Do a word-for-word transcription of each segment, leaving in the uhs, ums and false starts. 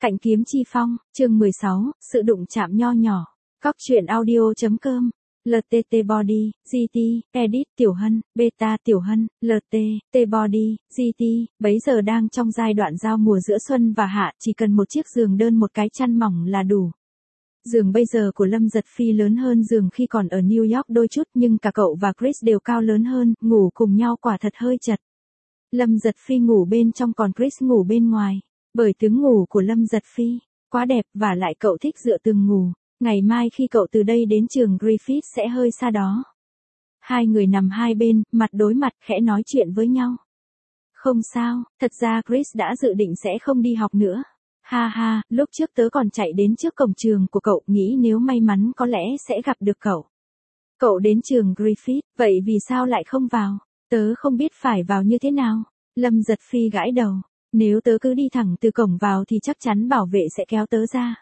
Cạnh kiếm chi phong, chương mười sáu, sự đụng chạm nho nhỏ. Cóc truyện audio.com. lờ tê tê Body, giê tê, Edit Tiểu Hân, Beta Tiểu Hân, lờ tê tê Body, giê tê, bấy giờ đang trong giai đoạn giao mùa giữa xuân và hạ, chỉ cần một chiếc giường đơn một cái chăn mỏng là đủ. Giường bây giờ của Lâm Giật Phi lớn hơn giường khi còn ở New York đôi chút, nhưng cả cậu và Chris đều cao lớn hơn, ngủ cùng nhau quả thật hơi chật. Lâm Giật Phi ngủ bên trong còn Chris ngủ bên ngoài. Bởi tướng ngủ của Lâm Giật Phi quá đẹp và lại cậu thích dựa tường ngủ. Ngày mai khi cậu từ đây đến trường Griffith sẽ hơi xa đó. Hai người nằm hai bên, mặt đối mặt khẽ nói chuyện với nhau. Không sao, thật ra Chris đã dự định sẽ không đi học nữa. Ha ha, lúc trước tớ còn chạy đến trước cổng trường của cậu, nghĩ nếu may mắn có lẽ sẽ gặp được cậu. Cậu đến trường Griffith, vậy vì sao lại không vào? Tớ không biết phải vào như thế nào. Lâm Giật Phi gãi đầu. Nếu tớ cứ đi thẳng từ cổng vào thì chắc chắn bảo vệ sẽ kéo tớ ra.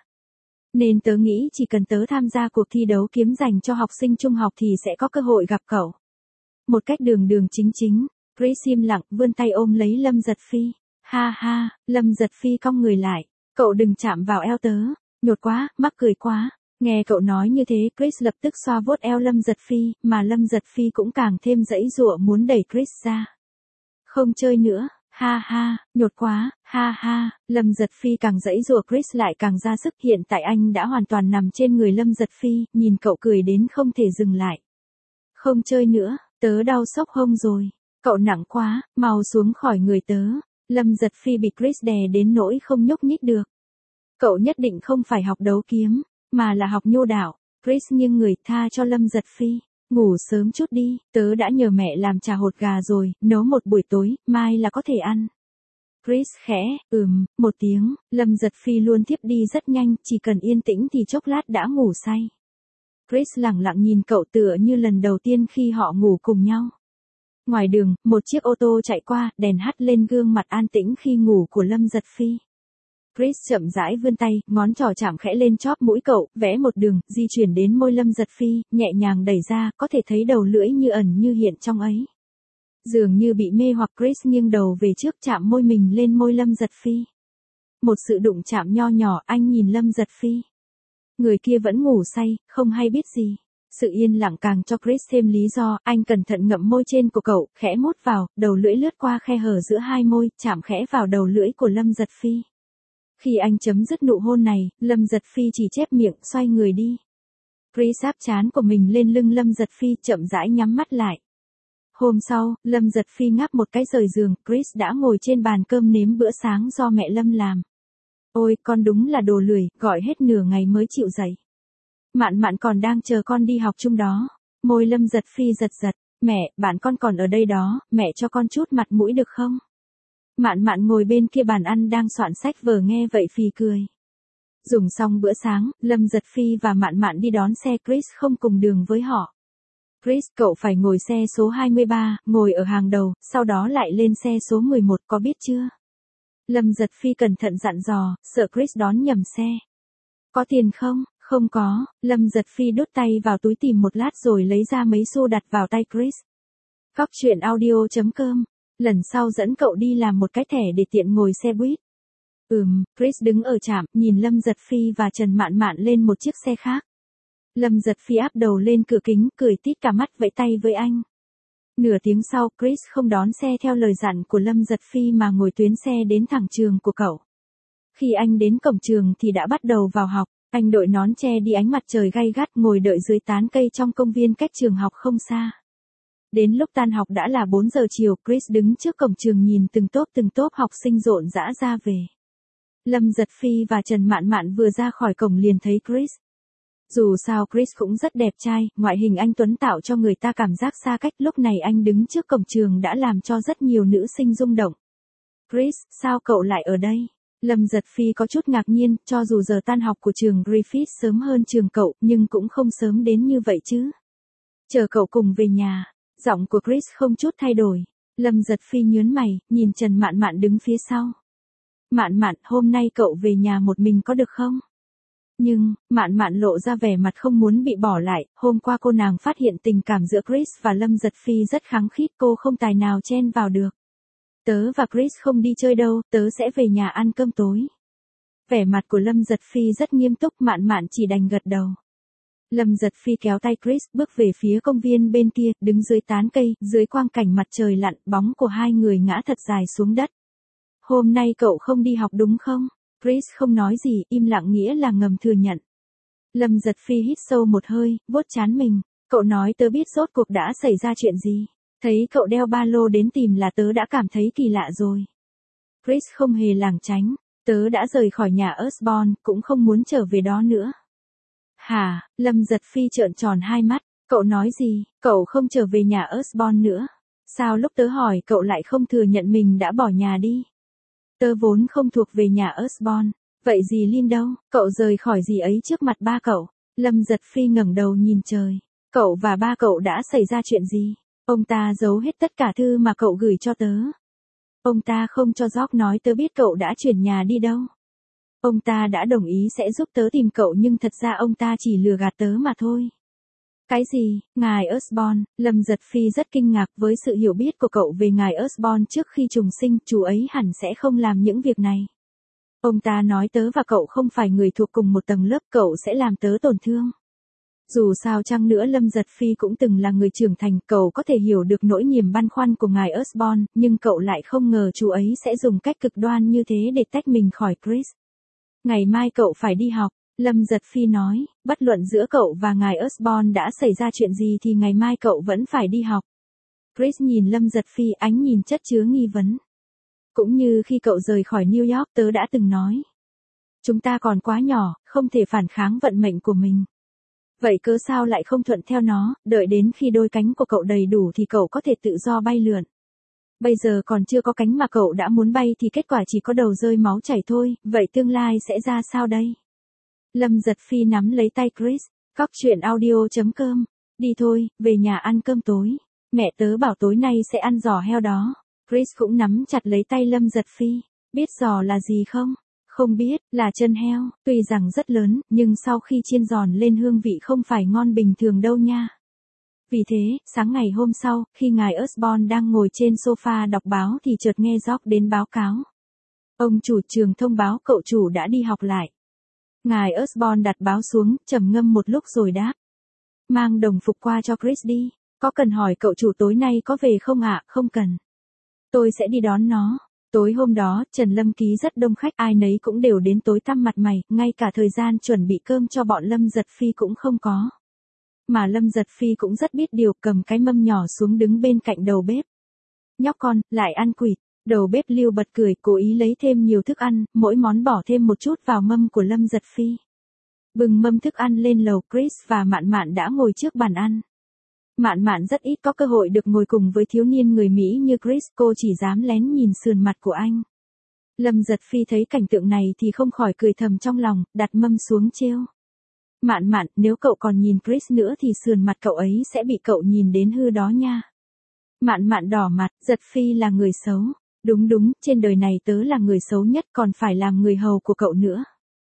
Nên tớ nghĩ chỉ cần tớ tham gia cuộc thi đấu kiếm dành cho học sinh trung học thì sẽ có cơ hội gặp cậu. Một cách đường đường chính chính, Chris im lặng vươn tay ôm lấy Lâm Giật Phi. Ha ha, Lâm Giật Phi cong người lại. Cậu đừng chạm vào eo tớ. Nhột quá, mắc cười quá. Nghe cậu nói như thế, Chris lập tức xoa vuốt eo Lâm Giật Phi, mà Lâm Giật Phi cũng càng thêm giãy giụa muốn đẩy Chris ra. Không chơi nữa. Ha ha, nhột quá, ha ha, Lâm Giật Phi càng giãy giụa Chris lại càng ra sức, hiện tại anh đã hoàn toàn nằm trên người Lâm Giật Phi, nhìn cậu cười đến không thể dừng lại. Không chơi nữa, tớ đau xốc hông rồi, cậu nặng quá, mau xuống khỏi người tớ. Lâm Giật Phi bị Chris đè đến nỗi không nhúc nhích được. Cậu nhất định không phải học đấu kiếm, mà là học nho đạo. Chris nghiêng người tha cho Lâm Giật Phi. Ngủ sớm chút đi, tớ đã nhờ mẹ làm trà hột gà rồi, nấu một buổi tối, mai là có thể ăn. Chris khẽ, ừm, một tiếng, Lâm Giật Phi luôn thiếp đi rất nhanh, chỉ cần yên tĩnh thì chốc lát đã ngủ say. Chris lặng lặng nhìn cậu tựa như lần đầu tiên khi họ ngủ cùng nhau. Ngoài đường, một chiếc ô tô chạy qua, đèn hắt lên gương mặt an tĩnh khi ngủ của Lâm Giật Phi. Chris chậm rãi vươn tay, ngón trỏ chạm khẽ lên chóp mũi cậu, vẽ một đường, di chuyển đến môi Lâm Giật Phi, nhẹ nhàng đẩy ra, có thể thấy đầu lưỡi như ẩn như hiện trong ấy. Dường như bị mê hoặc, Chris nghiêng đầu về trước chạm môi mình lên môi Lâm Giật Phi. Một sự đụng chạm nho nhỏ, anh nhìn Lâm Giật Phi. Người kia vẫn ngủ say, không hay biết gì. Sự yên lặng càng cho Chris thêm lý do, anh cẩn thận ngậm môi trên của cậu, khẽ mút vào, đầu lưỡi lướt qua khe hở giữa hai môi, chạm khẽ vào đầu lưỡi của Lâm Giật Phi. Khi anh chấm dứt nụ hôn này, Lâm Giật Phi chỉ chép miệng, xoay người đi. Chris áp trán của mình lên lưng Lâm Giật Phi, chậm rãi nhắm mắt lại. Hôm sau, Lâm Giật Phi ngáp một cái rời giường, Chris đã ngồi trên bàn cơm nếm bữa sáng do mẹ Lâm làm. Ôi, con đúng là đồ lười, gọi hết nửa ngày mới chịu dậy. Mạn Mạn còn đang chờ con đi học chung đó. Môi Lâm Giật Phi giật giật. Mẹ, bạn con còn ở đây đó, mẹ cho con chút mặt mũi được không? Mạn Mạn ngồi bên kia bàn ăn đang soạn sách vở nghe vậy phì cười. Dùng xong bữa sáng, Lâm Giật Phi và Mạn Mạn đi đón xe, Chris không cùng đường với họ. Chris, cậu phải ngồi xe số hai mươi ba, ngồi ở hàng đầu, sau đó lại lên xe số mười một, có biết chưa? Lâm Giật Phi cẩn thận dặn dò, sợ Chris đón nhầm xe. Có tiền không? Không có. Lâm Giật Phi đút tay vào túi tìm một lát rồi lấy ra mấy xu đặt vào tay Chris. Cóc truyện audio.com. Lần sau dẫn cậu đi làm một cái thẻ để tiện ngồi xe buýt. Ừm, Chris đứng ở trạm, nhìn Lâm Giật Phi và Trần Mạn Mạn lên một chiếc xe khác. Lâm Giật Phi áp đầu lên cửa kính, cười tít cả mắt vẫy tay với anh. Nửa tiếng sau, Chris không đón xe theo lời dặn của Lâm Giật Phi mà ngồi tuyến xe đến thẳng trường của cậu. Khi anh đến cổng trường thì đã bắt đầu vào học. Anh đội nón che đi ánh mặt trời gay gắt, ngồi đợi dưới tán cây trong công viên cách trường học không xa. Đến lúc tan học đã là bốn giờ chiều, Chris đứng trước cổng trường nhìn từng tốp từng tốp học sinh rộn rã ra về. Lâm Giật Phi và Trần Mạn Mạn vừa ra khỏi cổng liền thấy Chris. Dù sao Chris cũng rất đẹp trai, ngoại hình anh tuấn tạo cho người ta cảm giác xa cách, lúc này anh đứng trước cổng trường đã làm cho rất nhiều nữ sinh rung động. Chris, sao cậu lại ở đây? Lâm Giật Phi có chút ngạc nhiên, cho dù giờ tan học của trường Griffith sớm hơn trường cậu, nhưng cũng không sớm đến như vậy chứ. Chờ cậu cùng về nhà. Giọng của Chris không chút thay đổi. Lâm Giật Phi nhớn mày, nhìn Trần Mạn Mạn đứng phía sau. Mạn Mạn, hôm nay cậu về nhà một mình có được không? Nhưng, Mạn Mạn lộ ra vẻ mặt không muốn bị bỏ lại, hôm qua cô nàng phát hiện tình cảm giữa Chris và Lâm Giật Phi rất khăng khít, cô không tài nào chen vào được. Tớ và Chris không đi chơi đâu, tớ sẽ về nhà ăn cơm tối. Vẻ mặt của Lâm Giật Phi rất nghiêm túc, Mạn Mạn chỉ đành gật đầu. Lâm Giật Phi kéo tay Chris bước về phía công viên bên kia, đứng dưới tán cây, dưới quang cảnh mặt trời lặn, bóng của hai người ngã thật dài xuống đất. Hôm nay cậu không đi học đúng không? Chris không nói gì, im lặng nghĩa là ngầm thừa nhận. Lâm Giật Phi hít sâu một hơi, vuốt trán mình. Cậu nói tớ biết rốt cuộc đã xảy ra chuyện gì. Thấy cậu đeo ba lô đến tìm là tớ đã cảm thấy kỳ lạ rồi. Chris không hề lảng tránh. Tớ đã rời khỏi nhà Osborn, cũng không muốn trở về đó nữa. Hả? Lâm Giật Phi trợn tròn hai mắt. Cậu nói gì? Cậu không trở về nhà Osborn nữa. Sao lúc tớ hỏi cậu lại không thừa nhận mình đã bỏ nhà đi? Tớ vốn không thuộc về nhà Osborn. Vậy gì Lin đâu? Cậu rời khỏi gì ấy trước mặt ba cậu? Lâm Giật Phi ngẩng đầu nhìn trời. Cậu và ba cậu đã xảy ra chuyện gì? Ông ta giấu hết tất cả thư mà cậu gửi cho tớ. Ông ta không cho George nói tớ biết cậu đã chuyển nhà đi đâu. Ông ta đã đồng ý sẽ giúp tớ tìm cậu nhưng thật ra ông ta chỉ lừa gạt tớ mà thôi. Cái gì? Ngài Osborn? Lâm Giật Phi rất kinh ngạc với sự hiểu biết của cậu về ngài Osborn trước khi trùng sinh, chú ấy hẳn sẽ không làm những việc này. Ông ta nói tớ và cậu không phải người thuộc cùng một tầng lớp, cậu sẽ làm tớ tổn thương. Dù sao chăng nữa Lâm Giật Phi cũng từng là người trưởng thành, cậu có thể hiểu được nỗi niềm băn khoăn của ngài Osborn, nhưng cậu lại không ngờ chú ấy sẽ dùng cách cực đoan như thế để tách mình khỏi Chris. Ngày mai cậu phải đi học, Lâm Giật Phi nói, bất luận giữa cậu và ngài Osborn đã xảy ra chuyện gì thì ngày mai cậu vẫn phải đi học. Chris nhìn Lâm Giật Phi, ánh nhìn chất chứa nghi vấn. Cũng như khi cậu rời khỏi New York tớ đã từng nói. Chúng ta còn quá nhỏ, không thể phản kháng vận mệnh của mình. Vậy cớ sao lại không thuận theo nó, đợi đến khi đôi cánh của cậu đầy đủ thì cậu có thể tự do bay lượn. Bây giờ còn chưa có cánh mà cậu đã muốn bay thì kết quả chỉ có đầu rơi máu chảy thôi, vậy tương lai sẽ ra sao đây? Lâm Giật Phi nắm lấy tay Chris, cóc truyện audio chấm com, đi thôi, về nhà ăn cơm tối. Mẹ tớ bảo tối nay sẽ ăn giò heo đó. Chris cũng nắm chặt lấy tay Lâm Giật Phi, biết giò là gì không? Không biết, là chân heo, tuy rằng rất lớn, nhưng sau khi chiên giòn lên hương vị không phải ngon bình thường đâu nha. Vì thế, sáng ngày hôm sau, khi ngài Osborn đang ngồi trên sofa đọc báo thì chợt nghe George đến báo cáo. Ông chủ trường thông báo cậu chủ đã đi học lại. Ngài Osborn đặt báo xuống, trầm ngâm một lúc rồi đáp. Mang đồng phục qua cho Chris đi, có cần hỏi cậu chủ tối nay có về không ạ? À? Không cần. Tôi sẽ đi đón nó. Tối hôm đó, Trần Lâm Ký rất đông khách, ai nấy cũng đều đến tối tăm mặt mày, ngay cả thời gian chuẩn bị cơm cho bọn Lâm Giật Phi cũng không có. Mà Lâm Giật Phi cũng rất biết điều, cầm cái mâm nhỏ xuống đứng bên cạnh đầu bếp. Nhóc con, lại ăn quỵt. Đầu bếp Lưu bật cười, cố ý lấy thêm nhiều thức ăn, mỗi món bỏ thêm một chút vào mâm của Lâm Giật Phi. Bừng mâm thức ăn lên lầu, Chris và Mạn Mạn đã ngồi trước bàn ăn. Mạn Mạn rất ít có cơ hội được ngồi cùng với thiếu niên người Mỹ như Chris, cô chỉ dám lén nhìn sườn mặt của anh. Lâm Giật Phi thấy cảnh tượng này thì không khỏi cười thầm trong lòng, đặt mâm xuống trêu. Mạn Mạn, nếu cậu còn nhìn Chris nữa thì sườn mặt cậu ấy sẽ bị cậu nhìn đến hư đó nha. Mạn Mạn đỏ mặt, Giật Phi là người xấu. Đúng đúng, trên đời này tớ là người xấu nhất, còn phải làm người hầu của cậu nữa.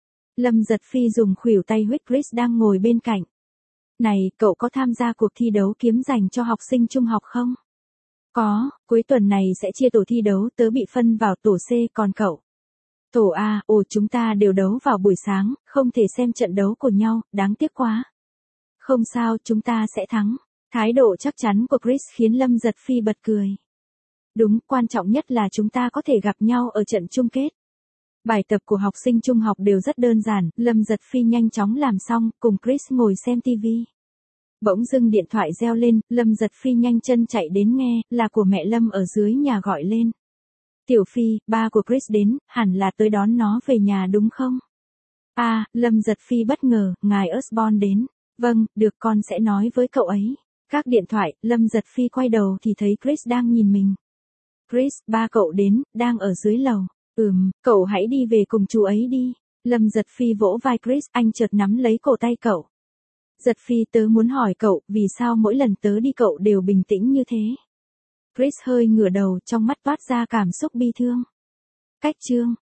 Lâm Giật Phi dùng khuỷu tay huých Chris đang ngồi bên cạnh. Này, cậu có tham gia cuộc thi đấu kiếm dành cho học sinh trung học không? Có, cuối tuần này sẽ chia tổ thi đấu, tớ bị phân vào tổ C, còn cậu? Tổ A, ồ chúng ta đều đấu vào buổi sáng, không thể xem trận đấu của nhau, đáng tiếc quá. Không sao, chúng ta sẽ thắng. Thái độ chắc chắn của Chris khiến Lâm Giật Phi bật cười. Đúng, quan trọng nhất là chúng ta có thể gặp nhau ở trận chung kết. Bài tập của học sinh trung học đều rất đơn giản, Lâm Giật Phi nhanh chóng làm xong, cùng Chris ngồi xem tivi. Bỗng dưng điện thoại reo lên, Lâm Giật Phi nhanh chân chạy đến nghe, là của mẹ Lâm ở dưới nhà gọi lên. Tiểu Phi, ba của Chris đến, hẳn là tới đón nó về nhà đúng không? À, Lâm Giật Phi bất ngờ, ngài Osborn đến. Vâng, được con sẽ nói với cậu ấy. Các điện thoại, Lâm Giật Phi quay đầu thì thấy Chris đang nhìn mình. Chris, ba cậu đến, đang ở dưới lầu. Ừm, cậu hãy đi về cùng chú ấy đi. Lâm Giật Phi vỗ vai Chris, anh chợt nắm lấy cổ tay cậu. Giật Phi, tớ muốn hỏi cậu, vì sao mỗi lần tớ đi cậu đều bình tĩnh như thế? Chris hơi ngửa đầu, trong mắt toát ra cảm xúc bi thương. Cách chương.